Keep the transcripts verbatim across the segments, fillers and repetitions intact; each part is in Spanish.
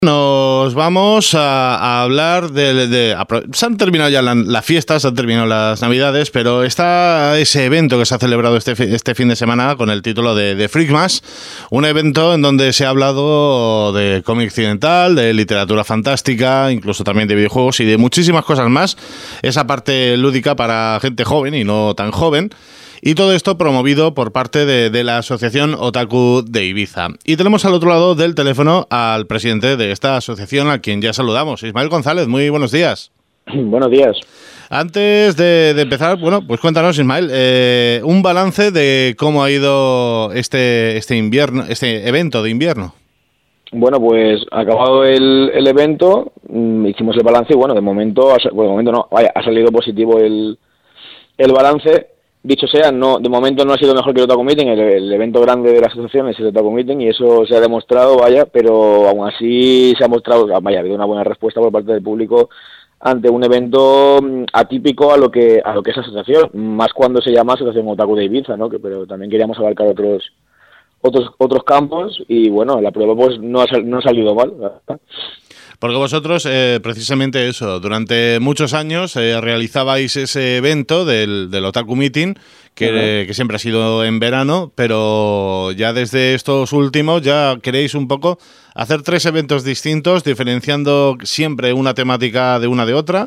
Nos vamos a, a hablar de, de... a, se han terminado ya las la fiestas, se han terminado las Navidades, pero está ese evento que se ha celebrado este, este fin de semana con el título de, de Freakmas, un evento en donde se ha hablado de cómic occidental, de literatura fantástica, incluso también de videojuegos y de muchísimas cosas más. Esa parte lúdica para gente joven y no tan joven. Y todo esto promovido por parte de, de la Asociación Otaku de Ibiza. Y tenemos al otro lado del teléfono al presidente de esta asociación, a quien ya saludamos, Ismael González. Muy buenos días. Buenos días. Antes de, de empezar, bueno, pues cuéntanos, Ismael, eh, un balance de cómo ha ido este, este invierno, este evento de invierno. Bueno, pues acabado el, el evento, hicimos el balance y bueno, de momento, bueno, de momento no, vaya, ha salido positivo el, el balance. Dicho sea, no, de momento no ha sido mejor que el Otaku Meeting, el, el evento grande de la asociación es el Otaku Meeting y eso se ha demostrado, vaya, pero aún así se ha mostrado, vaya, ha habido una buena respuesta por parte del público ante un evento atípico a lo que a lo que es asociación, más cuando se llama Asociación Otaku de Ibiza, ¿no? Que, pero también queríamos abarcar otros otros otros campos y bueno, la prueba pues no ha, no ha salido mal, ¿verdad? Porque vosotros, eh, precisamente eso, durante muchos años eh, realizabais ese evento del, del Otaku Meeting, que, uh-huh. que siempre ha sido en verano, pero ya desde estos últimos ya queréis un poco hacer tres eventos distintos, diferenciando siempre una temática de una de otra.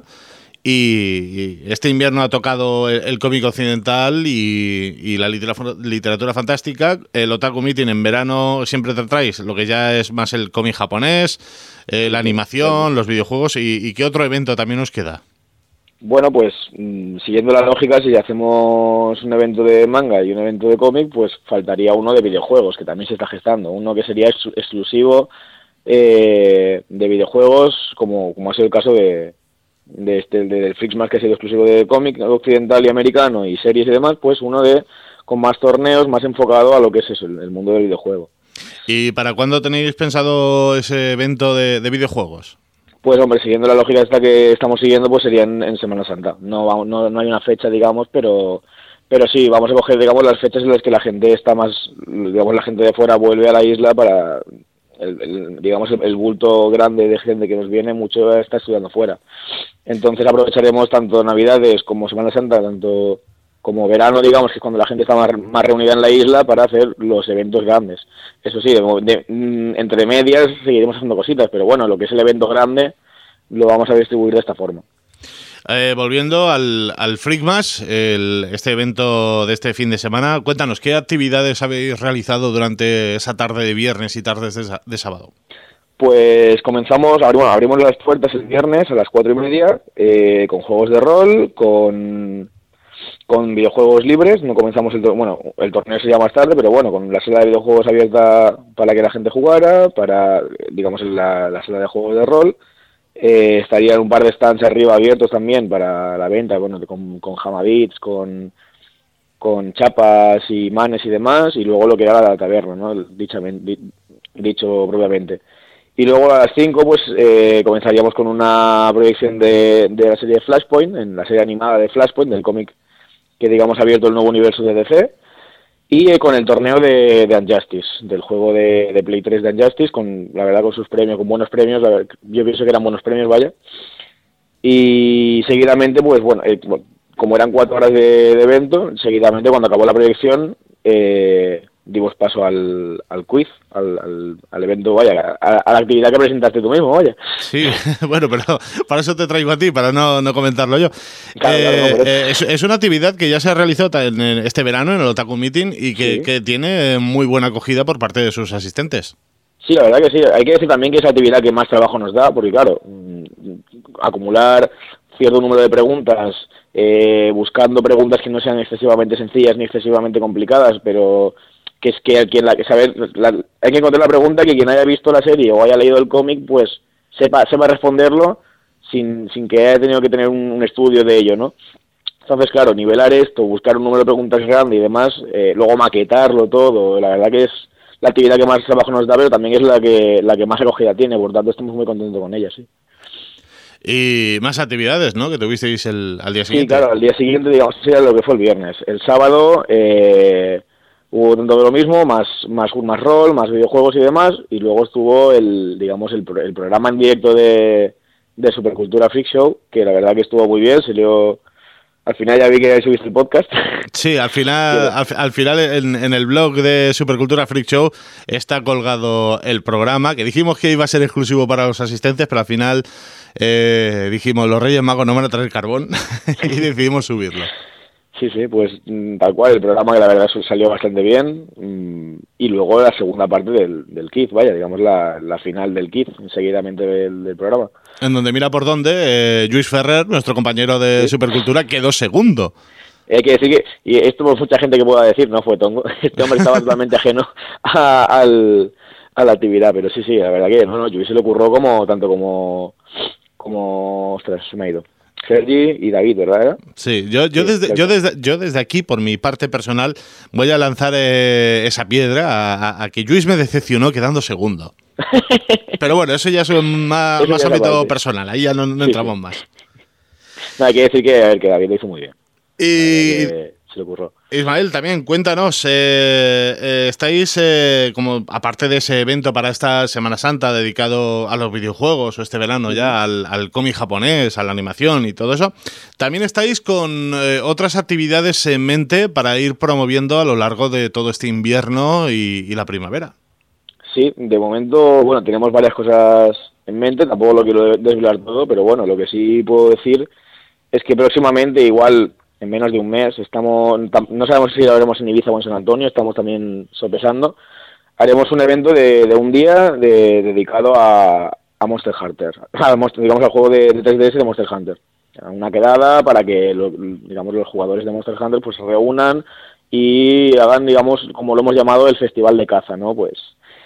Y este invierno ha tocado el, el cómic occidental y, y la literatura, literatura fantástica. El Otaku Meeting en verano siempre tratáis lo que ya es más el cómic japonés, eh, la animación, los videojuegos. ¿Y, y qué otro evento también os queda? Bueno, pues mmm, siguiendo la lógica, si hacemos un evento de manga y un evento de cómic, pues faltaría uno de videojuegos, que también se está gestando. Uno que sería ex- exclusivo eh, de videojuegos, como, como ha sido el caso de... de este de, del Freakmas, que ha sido exclusivo de cómic occidental y americano y series y demás, pues uno de con más torneos, más enfocado a lo que es eso, el, el mundo del videojuego. ¿Y para cuándo tenéis pensado ese evento de, de videojuegos? Pues hombre, siguiendo la lógica esta que estamos siguiendo, pues sería en, en Semana Santa. No, no no hay una fecha, digamos, pero pero sí, vamos a coger, digamos, las fechas en las que la gente está más, digamos, la gente de fuera vuelve a la isla para... El, el, digamos el, el bulto grande de gente que nos viene mucho está estudiando fuera, entonces aprovecharemos tanto Navidades como Semana Santa, tanto como verano, digamos, que es cuando la gente está más, más reunida en la isla, para hacer los eventos grandes. Eso sí, de, de, entre medias seguiremos haciendo cositas, pero bueno, lo que es el evento grande lo vamos a distribuir de esta forma. Eh, volviendo al, al Freakmas, el, este evento de este fin de semana, cuéntanos, ¿qué actividades habéis realizado durante esa tarde de viernes y tardes de, de sábado? Pues comenzamos, abrimos, abrimos las puertas el viernes a las cuatro y media, eh, con juegos de rol, con, con videojuegos libres. No comenzamos el, bueno, el torneo sería más tarde, pero bueno, con la sala de videojuegos abierta para que la gente jugara, para, digamos, la, la sala de juegos de rol. Eh, estarían un par de stands arriba abiertos también para la venta, bueno, con, con jamabits, con, con chapas y manes y demás, y luego lo que era la taberna, ¿no? Dicha, dicho propiamente. Y luego a las cinco pues eh, comenzaríamos con una proyección de, de la serie Flashpoint, en la serie animada de Flashpoint, del cómic que digamos ha abierto el nuevo universo de D C. Y eh, con el torneo de, de Unjustice, del juego de, de Play tres de Unjustice, con la verdad con sus premios, con buenos premios, la verdad, yo pienso que eran buenos premios, vaya. Y seguidamente, pues bueno, eh, como eran cuatro horas de, de evento, seguidamente cuando acabó la proyección, eh, dimos paso al, al quiz, al, al, al evento, vaya, a, a la actividad que presentaste tú mismo, vaya. Sí, bueno, pero para eso te traigo a ti, para no, no comentarlo yo. Claro, eh, claro, no, eh, es, es una actividad que ya se ha realizado en este verano en el Otaku Meeting y que, sí. que tiene muy buena acogida por parte de sus asistentes. Sí, la verdad que sí. Hay que decir también que es la actividad que más trabajo nos da, porque claro, acumular cierto número de preguntas, eh, buscando preguntas que no sean excesivamente sencillas ni excesivamente complicadas, pero que es que quien la que saber la, hay que encontrar la pregunta que quien haya visto la serie o haya leído el cómic pues sepa sepa responderlo sin sin que haya tenido que tener un, un estudio de ello, ¿no? Entonces, claro, nivelar esto, buscar un número de preguntas grande y demás, eh, luego maquetarlo todo, la verdad que es la actividad que más trabajo nos da, pero también es la que la que más acogida tiene, por tanto estamos muy contentos con ella, sí. Y más actividades, ¿no?, que tuvisteis el, al día siguiente. Sí, claro, al día siguiente, digamos, sería lo que fue el viernes. El sábado, eh, hubo tanto de lo mismo, más, más, más rol, más videojuegos y demás, y luego estuvo el, digamos, el, el programa en directo de, de Supercultura Freak Show, que la verdad que estuvo muy bien, salió... Al final ya vi que habéis visto el podcast. Sí, al final, al, al final en, en el blog de Supercultura Freak Show está colgado el programa, que dijimos que iba a ser exclusivo para los asistentes, pero al final eh, dijimos, los Reyes Magos no van a traer carbón y decidimos subirlo. Sí, sí, pues tal cual, el programa que la verdad salió bastante bien, y luego la segunda parte del, del Quiz, vaya, digamos la, la final del Quiz, seguidamente del, del programa. En donde mira por dónde, eh, Lluís Ferrer, nuestro compañero de sí. Supercultura, quedó segundo. Hay que decir que, y esto por mucha gente que pueda decir, no fue tongo, este hombre estaba totalmente ajeno a, al, a la actividad, pero sí, sí, la verdad que no, no, Lluís se le ocurrió como, tanto como, como, ostras, se me ha ido. Sergi y David, ¿verdad? Sí, yo, yo, sí, desde, yo, desde, yo desde aquí, por mi parte personal, voy a lanzar eh, esa piedra a, a, a que Lluís me decepcionó quedando segundo. Pero bueno, eso ya es más, eso más ya ámbito parte. personal, ahí ya no, no sí, entramos sí. más. No, hay que decir que, a ver, que David lo hizo muy bien. Y... se le ocurrió. Ismael, también cuéntanos, eh, eh, estáis, eh, como aparte de ese evento para esta Semana Santa dedicado a los videojuegos, o este verano ya al, al cómic japonés, a la animación y todo eso, también estáis con eh, otras actividades en mente para ir promoviendo a lo largo de todo este invierno y, y la primavera. Sí, de momento, bueno, tenemos varias cosas en mente, tampoco lo quiero desvelar todo, pero bueno, lo que sí puedo decir es que próximamente, igual en menos de un mes, estamos, no sabemos si lo haremos en Ibiza o en San Antonio, estamos también sopesando, haremos un evento de, de un día de, dedicado a, a Monster Hunter, a, digamos al juego de, de tres D S de Monster Hunter. Una quedada para que lo, digamos los jugadores de Monster Hunter pues se reúnan y hagan, digamos, como lo hemos llamado, el festival de caza, ¿no? Pues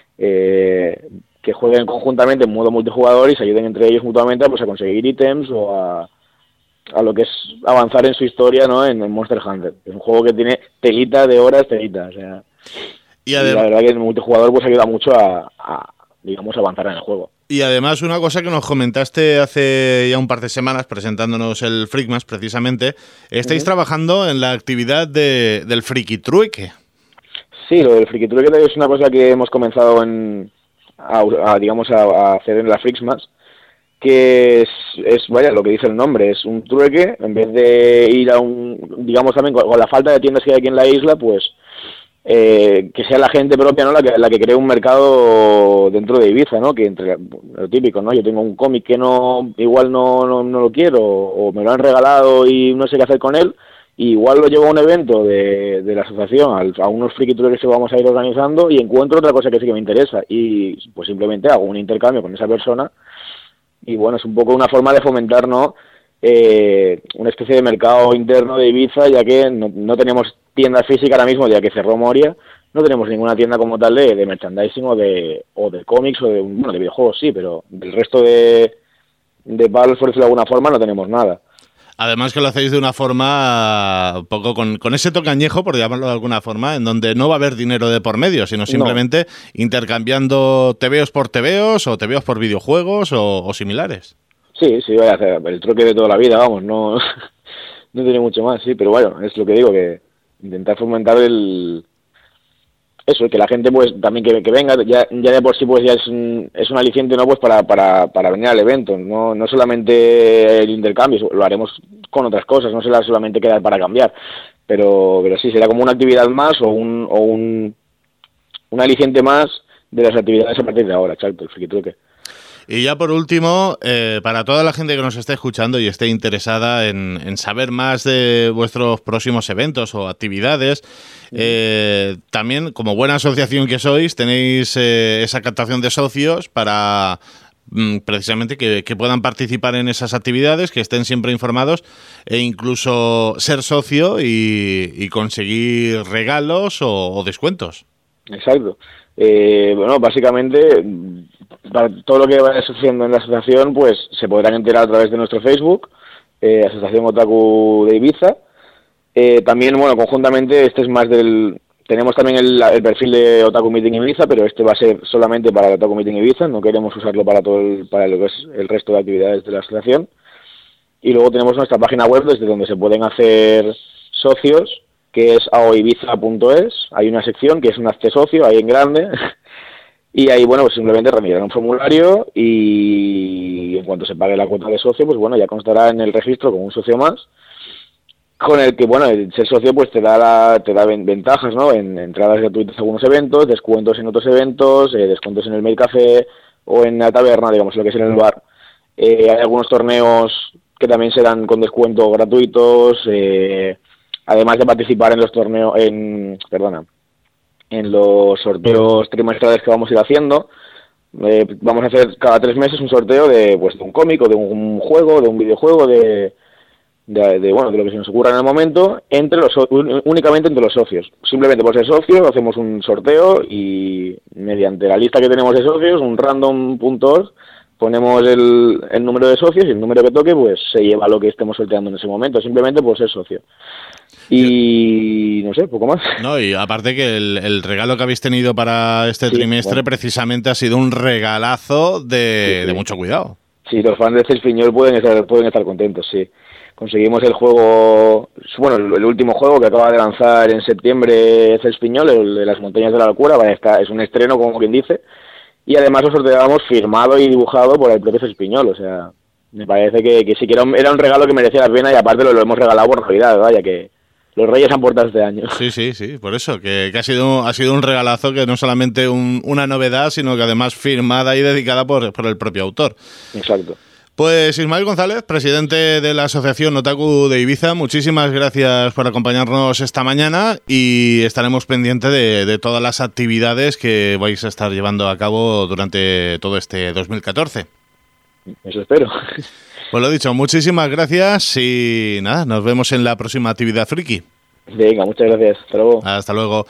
eh, que jueguen conjuntamente en modo multijugador y se ayuden entre ellos mutuamente pues, a conseguir ítems o a, a lo que es avanzar en su historia, ¿no? En, en Monster Hunter. Es un juego que tiene telita de horas, telita, o sea... Y, además, y la verdad que el multijugador pues ayuda mucho a, a, digamos, avanzar en el juego. Y además una cosa que nos comentaste hace ya un par de semanas presentándonos el Freakmas precisamente, estáis uh-huh. trabajando en la actividad de, del Friki Trueque. Sí, lo del Friki Trueque es una cosa que hemos comenzado en, a, a, digamos a, a hacer en la Freakmas, que es, es, vaya, lo que dice el nombre, es un trueque, en vez de ir a un, digamos también con, con la falta de tiendas que hay aquí en la isla, pues eh, que sea la gente propia, ¿no? La que, la que cree un mercado dentro de Ibiza, ¿no? Que entre lo típico, ¿no? Yo tengo un cómic que no, igual no, no, no lo quiero, o me lo han regalado y no sé qué hacer con él, y igual lo llevo a un evento de, de la asociación, al, a unos friki trueques que vamos a ir organizando, y encuentro otra cosa que sí que me interesa, y pues simplemente hago un intercambio con esa persona. Y bueno, es un poco una forma de fomentar, ¿no? Eh, una especie de mercado interno de Ibiza, ya que no, no tenemos tienda física ahora mismo, ya que cerró Moria, no tenemos ninguna tienda como tal de, de merchandising o de o de cómics o de, bueno, de videojuegos sí, pero del resto de, de palos, por decirlo de alguna forma, no tenemos nada. Además que lo hacéis de una forma, un poco con, con ese toque añejo, por llamarlo de alguna forma, en donde no va a haber dinero de por medio, sino simplemente no. intercambiando tebeos por tebeos o tebeos por videojuegos o, o similares. Sí, sí, vaya a hacer el trueque de toda la vida, vamos, no, no tiene mucho más, sí, pero bueno, es lo que digo, que intentar fomentar el... Eso, que la gente pues también que, que venga, ya, ya de por sí pues ya es un, es un aliciente, ¿no? Pues para, para, para venir al evento, no, no solamente el intercambio, lo haremos con otras cosas, no será solamente quedar para cambiar, pero, pero sí, será como una actividad más o un, o un, un aliciente más de las actividades a partir de ahora, exacto, el friki trueque. Y ya por último, eh, para toda la gente que nos esté escuchando y esté interesada en, en saber más de vuestros próximos eventos o actividades, eh, también, como buena asociación que sois, tenéis eh, esa captación de socios para mm, precisamente que, que puedan participar en esas actividades, que estén siempre informados e incluso ser socio y, y conseguir regalos o, o descuentos. Exacto. Eh, bueno, básicamente, para todo lo que vaya sucediendo en la asociación, pues se podrán enterar a través de nuestro Facebook, eh, Asociación Otaku de Ibiza. Eh, también, bueno, conjuntamente, este es más del... Tenemos también el, el perfil de Otaku Meeting Ibiza, pero este va a ser solamente para el Otaku Meeting Ibiza, no queremos usarlo para todo el, para lo que es el resto de actividades de la asociación. Y luego tenemos nuestra página web desde donde se pueden hacer socios que es aoibiza punto es. Hay una sección que es un hazte socio, ahí en grande, y ahí, bueno, pues simplemente remitirán un formulario y en cuanto se pague la cuota de socio, pues bueno, ya constará en el registro como un socio más, con el que, bueno, el ser socio pues te da la, te da ventajas, ¿no? En entradas gratuitas a algunos eventos, descuentos en otros eventos, eh, descuentos en el Mail Café o en la taberna, digamos, lo que es en el bar. Eh, hay algunos torneos que también se dan con descuentos gratuitos, eh, además de participar en los torneos, en, perdona, en los sorteos trimestrales que vamos a ir haciendo. Eh, vamos a hacer cada tres meses un sorteo de, pues, de un cómic o de un juego, de un videojuego, de, de, de, bueno, de lo que se nos ocurra en el momento, entre los únicamente entre los socios. Simplemente por ser socio hacemos un sorteo y mediante la lista que tenemos de socios, un random punto org, ponemos el, el número de socios y el número que toque pues se lleva lo que estemos sorteando en ese momento, simplemente por ser socio. Y no sé, poco más. No, y aparte que el, el regalo que habéis tenido para este sí, trimestre bueno. precisamente ha sido un regalazo de, sí, sí. de mucho cuidado. Sí, los fans de Celfiñol pueden estar, pueden estar contentos, sí. Conseguimos el juego, bueno, el, el último juego que acaba de lanzar en septiembre Celfiñol, el de las montañas de la locura, vale, está, es un estreno como quien dice, y además lo sorteábamos firmado y dibujado por el propio Celfiñol, o sea, me parece que, que sí que era un, era un regalo que merecía la pena y aparte lo, lo hemos regalado por Navidad, vaya que los Reyes han portado este año. Sí, sí, sí, por eso, que, que ha sido ha sido un regalazo que no solamente un, una novedad, sino que además firmada y dedicada por, por el propio autor. Exacto. Pues Ismael González, presidente de la Asociación Otaku de Ibiza, muchísimas gracias por acompañarnos esta mañana y estaremos pendientes de, de todas las actividades que vais a estar llevando a cabo durante todo este dos mil catorce. Eso espero. Pues lo dicho, muchísimas gracias y nada, nos vemos en la próxima actividad friki. Venga, muchas gracias. Hasta luego. Hasta luego.